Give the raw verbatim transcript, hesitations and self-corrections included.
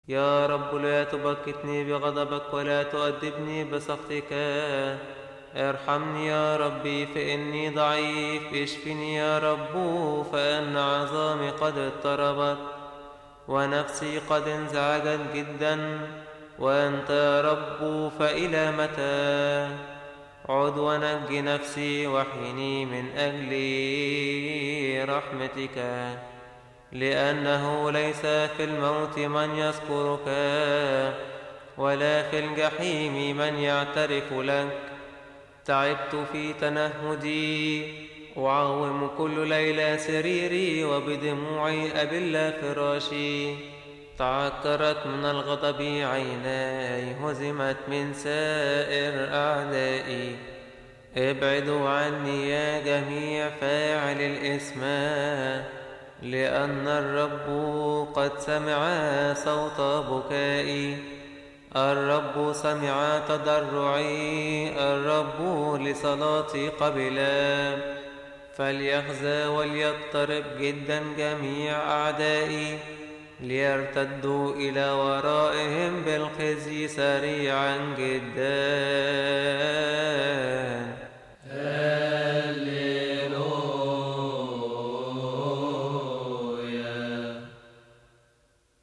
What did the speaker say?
يا رب لا تبكتني بغضبك ولا تؤدبني بسخطك. ارحمني يا ربي فإني ضعيف، اشفني يا رب فإن عظامي قد اضطربت ونفسي قد انزعجت جدا. وأنت يا رب فإلى متى؟ عد ونج نفسي واحيني من أجل رحمتك، لأنه ليس في الموت من يذكرك ولا في الجحيم من يعترف لك. تعبت في تنهدي، أعوم كل ليلة سريري وبدموعي أبل فراشي. تعكرت من الغضب عيناي، هزمت من سائر أعدائي. ابعدوا عني يا جميع فاعل الإثم، لأن الرب قد سمع صوت بكائي. الرب سمع تضرعي، الرب لصلاتي قبلا. فليخزى وليضطرب جدا جميع أعدائي، ليرتدوا إلى ورائهم بالخزي سريعا جدا.